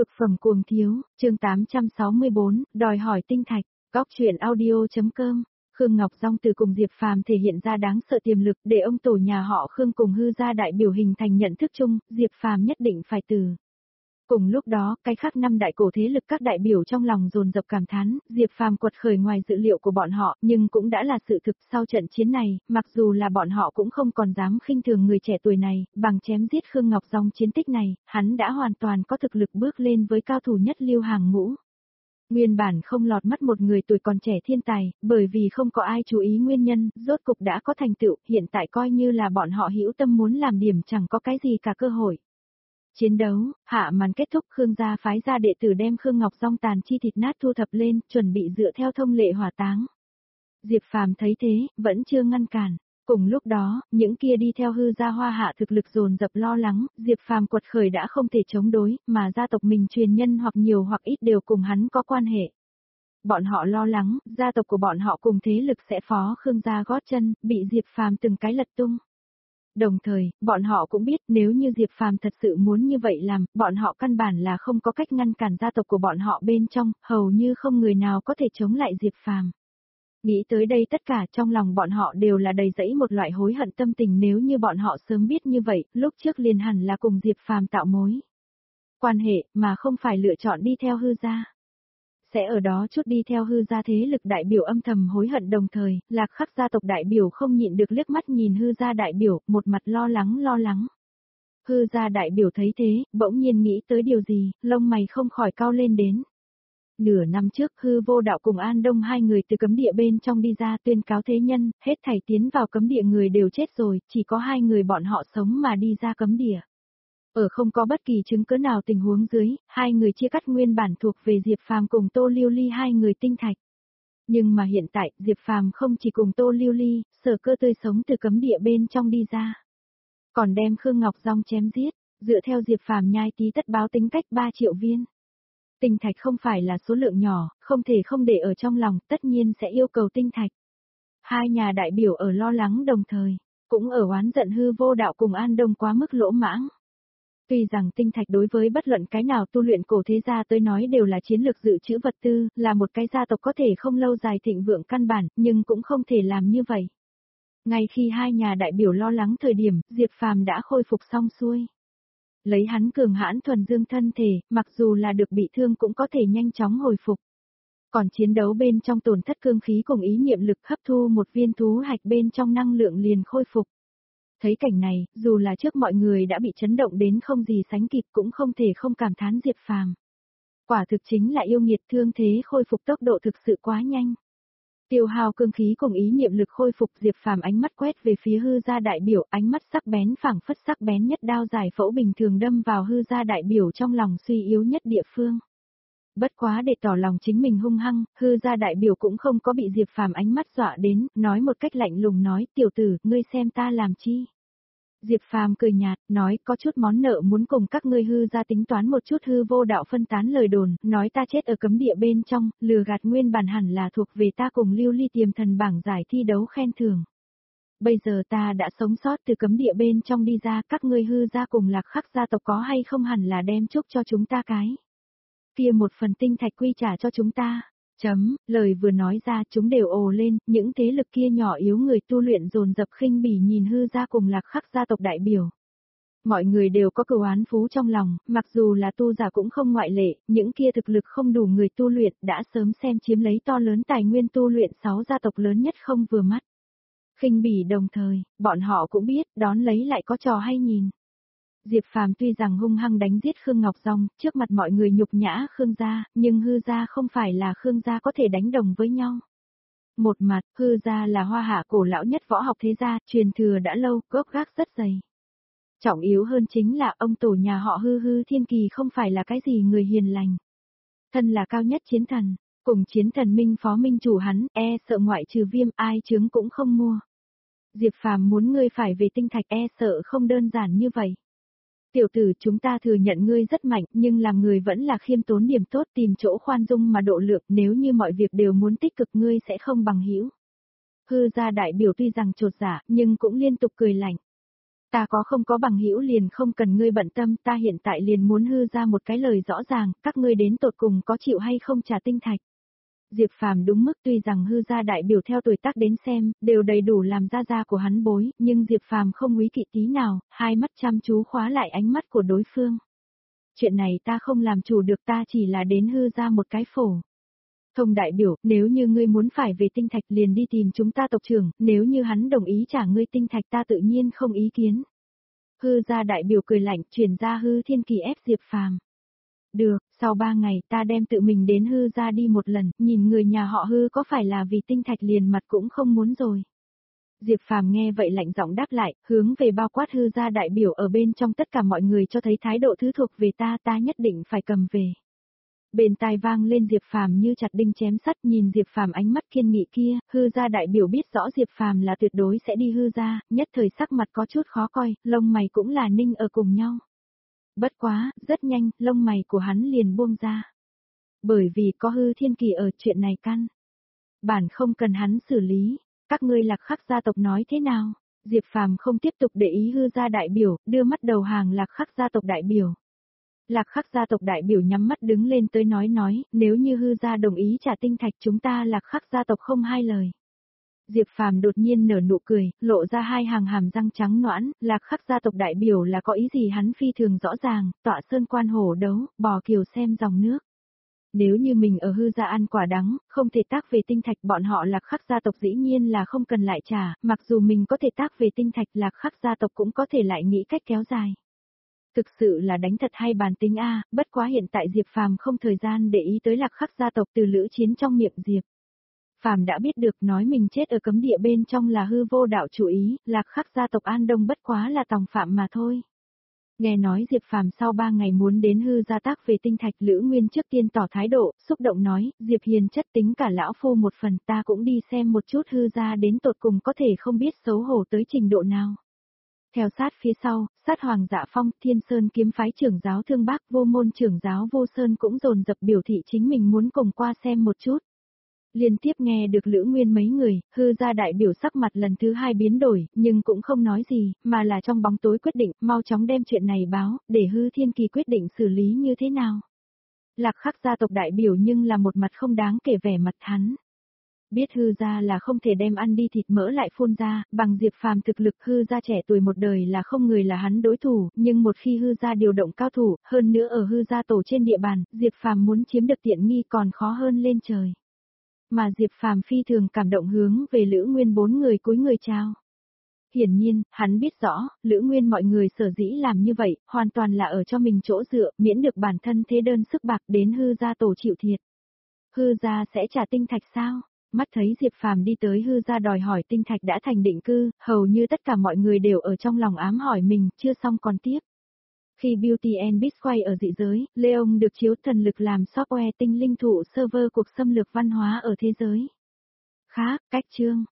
Cực phẩm cuồng thiếu, chương 864, đòi hỏi tinh thạch, góc truyện audio.com. Khương Ngọc Dung từ cùng Diệp Phàm thể hiện ra đáng sợ tiềm lực để ông tổ nhà họ Khương cùng hư gia đại biểu hình thành nhận thức chung, Diệp Phàm nhất định phải từ. Cùng lúc đó, cái khác năm đại cổ thế lực các đại biểu trong lòng dồn dập cảm thán, Diệp Phàm quật khởi ngoài dự liệu của bọn họ, nhưng cũng đã là sự thực sau trận chiến này, mặc dù là bọn họ cũng không còn dám khinh thường người trẻ tuổi này, bằng chém giết Khương Ngọc Dung chiến tích này, hắn đã hoàn toàn có thực lực bước lên với cao thủ nhất lưu hàng ngũ. Nguyên bản không lọt mắt một người tuổi còn trẻ thiên tài, bởi vì không có ai chú ý nguyên nhân, rốt cục đã có thành tựu, hiện tại coi như là bọn họ hữu tâm muốn làm điểm chẳng có cái gì cả cơ hội. Chiến đấu, hạ màn kết thúc, Khương gia phái ra đệ tử đem Khương Ngọc Dung tàn chi thịt nát thu thập lên, chuẩn bị dựa theo thông lệ hỏa táng. Diệp Phàm thấy thế, vẫn chưa ngăn cản. Cùng lúc đó, những kia đi theo hư gia Hoa Hạ thực lực dồn dập lo lắng, Diệp Phàm quật khởi đã không thể chống đối, mà gia tộc mình truyền nhân hoặc nhiều hoặc ít đều cùng hắn có quan hệ. Bọn họ lo lắng, gia tộc của bọn họ cùng thế lực sẽ phó Khương gia gót chân, bị Diệp Phàm từng cái lật tung. Đồng thời, bọn họ cũng biết nếu như Diệp Phàm thật sự muốn như vậy làm, bọn họ căn bản là không có cách ngăn cản gia tộc của bọn họ bên trong, hầu như không người nào có thể chống lại Diệp Phàm. Nghĩ tới đây tất cả trong lòng bọn họ đều là đầy dẫy một loại hối hận tâm tình, nếu như bọn họ sớm biết như vậy, lúc trước liền hẳn là cùng Diệp Phàm tạo mối quan hệ, mà không phải lựa chọn đi theo hư gia. Sẽ ở đó chút đi theo hư gia thế lực đại biểu âm thầm hối hận, đồng thời, Lạc Khắc gia tộc đại biểu không nhịn được liếc mắt nhìn hư gia đại biểu, một mặt lo lắng. Hư gia đại biểu thấy thế, bỗng nhiên nghĩ tới điều gì, lông mày không khỏi cau lên đến. Nửa năm trước, Hư Vô Đạo cùng An Đông hai người từ cấm địa bên trong đi ra tuyên cáo thế nhân, hết thảy tiến vào cấm địa người đều chết rồi, chỉ có hai người bọn họ sống mà đi ra cấm địa. Ở không có bất kỳ chứng cứ nào tình huống dưới, hai người chia cắt nguyên bản thuộc về Diệp Phàm cùng Tô Lưu Ly hai người tinh thạch. Nhưng mà hiện tại, Diệp Phàm không chỉ cùng Tô Lưu Ly, Sở Cơ tươi sống từ cấm địa bên trong đi ra, còn đem Khương Ngọc Dung chém giết, dựa theo Diệp Phàm nhai tí tất báo tính cách 3 triệu viên. Tinh thạch không phải là số lượng nhỏ, không thể không để ở trong lòng, tất nhiên sẽ yêu cầu tinh thạch. Hai nhà đại biểu ở lo lắng đồng thời, cũng ở oán giận Hư Vô Đạo cùng An Đông quá mức lỗ mãng. Tuy rằng tinh thạch đối với bất luận cái nào tu luyện cổ thế gia tới nói đều là chiến lược dự trữ vật tư, là một cái gia tộc có thể không lâu dài thịnh vượng căn bản, nhưng cũng không thể làm như vậy. Ngay khi hai nhà đại biểu lo lắng thời điểm, Diệp Phàm đã khôi phục xong xuôi. Lấy hắn cường hãn thuần dương thân thể, mặc dù là được bị thương cũng có thể nhanh chóng hồi phục. Còn chiến đấu bên trong tổn thất cương khí cùng ý niệm lực, hấp thu một viên thú hạch bên trong năng lượng liền khôi phục. Thấy cảnh này, dù là trước mọi người đã bị chấn động đến không gì sánh kịp cũng không thể không cảm thán Diệp Phàm. Quả thực chính là yêu nghiệt, thương thế khôi phục tốc độ thực sự quá nhanh. Tiêu hao cương khí cùng ý niệm lực khôi phục, Diệp Phàm ánh mắt quét về phía hư gia đại biểu, ánh mắt sắc bén phảng phất sắc bén nhất đao giải phẫu bình thường đâm vào hư gia đại biểu trong lòng suy yếu nhất địa phương. Bất quá để tỏ lòng chính mình hung hăng, hư gia đại biểu cũng không có bị Diệp Phàm ánh mắt dọa đến, nói một cách lạnh lùng nói, tiểu tử, ngươi xem ta làm chi. Diệp Phàm cười nhạt, nói có chút món nợ muốn cùng các ngươi hư gia tính toán một chút. Hư Vô Đạo phân tán lời đồn, nói ta chết ở cấm địa bên trong, lừa gạt nguyên bản hẳn là thuộc về ta cùng Lưu Ly tiềm thần bảng giải thi đấu khen thưởng. Bây giờ ta đã sống sót từ cấm địa bên trong đi ra, các ngươi hư gia cùng Lạc Khắc gia tộc có hay không hẳn là đem chúc cho chúng ta cái kia một phần tinh thạch quy trả cho chúng ta. Lời vừa nói ra chúng đều ồ lên, những thế lực kia nhỏ yếu người tu luyện dồn dập khinh bỉ nhìn hư gia cùng Lạc Khắc gia tộc đại biểu. Mọi người đều có cừu oán phú trong lòng, mặc dù là tu giả cũng không ngoại lệ, những kia thực lực không đủ người tu luyện đã sớm xem chiếm lấy to lớn tài nguyên tu luyện 6 gia tộc lớn nhất không vừa mắt. Khinh bỉ đồng thời, bọn họ cũng biết đón lấy lại có trò hay nhìn. Diệp Phàm tuy rằng hung hăng đánh giết Khương Ngọc Dung, trước mặt mọi người nhục nhã Khương gia, nhưng hư gia không phải là Khương gia có thể đánh đồng với nhau. Một mặt, hư gia là Hoa Hạ cổ lão nhất võ học thế gia, truyền thừa đã lâu, gốc gác rất dày. Trọng yếu hơn chính là ông tổ nhà họ Hư Thiên Kỳ không phải là cái gì người hiền lành. Thân là cao nhất chiến thần, cùng chiến thần minh phó minh chủ hắn, sợ ngoại trừ Viêm ai chướng cũng không mua. Diệp Phàm muốn ngươi phải về tinh thạch, sợ không đơn giản như vậy. Tiểu tử, chúng ta thừa nhận ngươi rất mạnh, nhưng làm người vẫn là khiêm tốn điểm tốt, tìm chỗ khoan dung mà độ lượng, nếu như mọi việc đều muốn tích cực ngươi sẽ không bằng hữu. Hư gia đại biểu tuy rằng chột dạ, nhưng cũng liên tục cười lạnh. Ta có không có bằng hữu liền không cần ngươi bận tâm, ta hiện tại liền muốn hư ra một cái lời rõ ràng, các ngươi đến tột cùng có chịu hay không trả tinh thạch. Diệp Phàm đúng mức, tuy rằng hư gia đại biểu theo tuổi tác đến xem, đều đầy đủ làm gia của hắn bối, nhưng Diệp Phàm không quý kỵ tí nào, hai mắt chăm chú khóa lại ánh mắt của đối phương. Chuyện này ta không làm chủ được, ta chỉ là đến hư ra một cái phổ. Thông đại biểu, nếu như ngươi muốn phải về tinh thạch liền đi tìm chúng ta tộc trưởng, nếu như hắn đồng ý trả ngươi tinh thạch ta tự nhiên không ý kiến. Hư gia đại biểu cười lạnh, chuyển ra hư thiên kỳ ép Diệp Phàm. Được, sau 3 ngày ta đem tự mình đến hư gia đi một lần, nhìn người nhà họ hư có phải là vì tinh thạch liền mặt cũng không muốn rồi. Diệp Phàm nghe vậy lạnh giọng đáp lại, hướng về bao quát hư gia đại biểu ở bên trong tất cả mọi người cho thấy thái độ thứ thuộc về ta nhất định phải cầm về. Bên tai vang lên Diệp Phàm như chặt đinh chém sắt, nhìn Diệp Phàm ánh mắt kiên nghị kia, hư gia đại biểu biết rõ Diệp Phàm là tuyệt đối sẽ đi hư gia, nhất thời sắc mặt có chút khó coi, lông mày cũng là ninh ở cùng nhau. Bất quá, rất nhanh, lông mày của hắn liền buông ra. Bởi vì có hư thiên kỳ ở, chuyện này căn bản không cần hắn xử lý, các ngươi Lạc Khắc gia tộc nói thế nào? Diệp Phàm không tiếp tục để ý hư gia đại biểu, đưa mắt đầu hàng Lạc Khắc gia tộc đại biểu. Lạc Khắc gia tộc đại biểu nhắm mắt đứng lên tới nói, nếu như hư gia đồng ý trả tinh thạch chúng ta Lạc Khắc gia tộc không hai lời. Diệp Phàm đột nhiên nở nụ cười, lộ ra hai hàng hàm răng trắng nõn, Lạc Khắc gia tộc đại biểu là có ý gì hắn phi thường rõ ràng, tọa sơn quan hổ đấu, bò kiều xem dòng nước. Nếu như mình ở hư gia ăn quả đắng, không thể tác về tinh thạch bọn họ Lạc Khắc gia tộc dĩ nhiên là không cần lại trả, mặc dù mình có thể tác về tinh thạch Lạc Khắc gia tộc cũng có thể lại nghĩ cách kéo dài. Thực sự là đánh thật hay bàn tính a, bất quá hiện tại Diệp Phàm không thời gian để ý tới Lạc Khắc gia tộc từ Lữ Chiến trong miệng Diệp. Phàm đã biết được nói mình chết ở cấm địa bên trong là hư vô đạo chủ ý, Lạc Khắc gia tộc An Đông bất quá là tòng phạm mà thôi. Nghe nói Diệp Phàm sau 3 ngày muốn đến hư gia tác về tinh thạch, Lữ Nguyên trước tiên tỏ thái độ, xúc động nói, Diệp Hiền chất tính cả lão phu một phần, ta cũng đi xem một chút hư gia đến tột cùng có thể không biết xấu hổ tới trình độ nào. Theo sát phía sau, sát Hoàng Dạ Phong, Thiên Sơn kiếm phái trưởng giáo Thương Bác, Vô Môn trưởng giáo Vô Sơn cũng dồn dập biểu thị chính mình muốn cùng qua xem một chút. Liên tiếp nghe được Lữ Nguyên mấy người, hư gia đại biểu sắc mặt lần thứ 2 biến đổi, nhưng cũng không nói gì, mà là trong bóng tối quyết định, mau chóng đem chuyện này báo, để hư thiên kỳ quyết định xử lý như thế nào. Lạc Khắc gia tộc đại biểu nhưng là một mặt không đáng kể vẻ mặt hắn. Biết hư gia là không thể đem ăn đi thịt mỡ lại phun ra, bằng Diệp Phàm thực lực hư gia trẻ tuổi một đời là không người là hắn đối thủ, nhưng một khi hư gia điều động cao thủ, hơn nữa ở hư gia tổ trên địa bàn, Diệp Phàm muốn chiếm được tiện nghi còn khó hơn lên trời. Mà Diệp Phàm phi thường cảm động hướng về Lữ Nguyên 4 người cúi người chào. Hiển nhiên, hắn biết rõ, Lữ Nguyên mọi người sở dĩ làm như vậy, hoàn toàn là ở cho mình chỗ dựa, miễn được bản thân thế đơn sức bạc đến hư gia tổ chịu thiệt. Hư gia sẽ trả tinh thạch sao? Mắt thấy Diệp Phàm đi tới hư gia đòi hỏi tinh thạch đã thành định cư, hầu như tất cả mọi người đều ở trong lòng ám hỏi mình, chưa xong còn tiếp. Khi Beauty and Beast quay ở dị giới, Leon được chiếu thần lực làm software tinh linh thụ server cuộc xâm lược văn hóa ở thế giới. Khác, cách chương.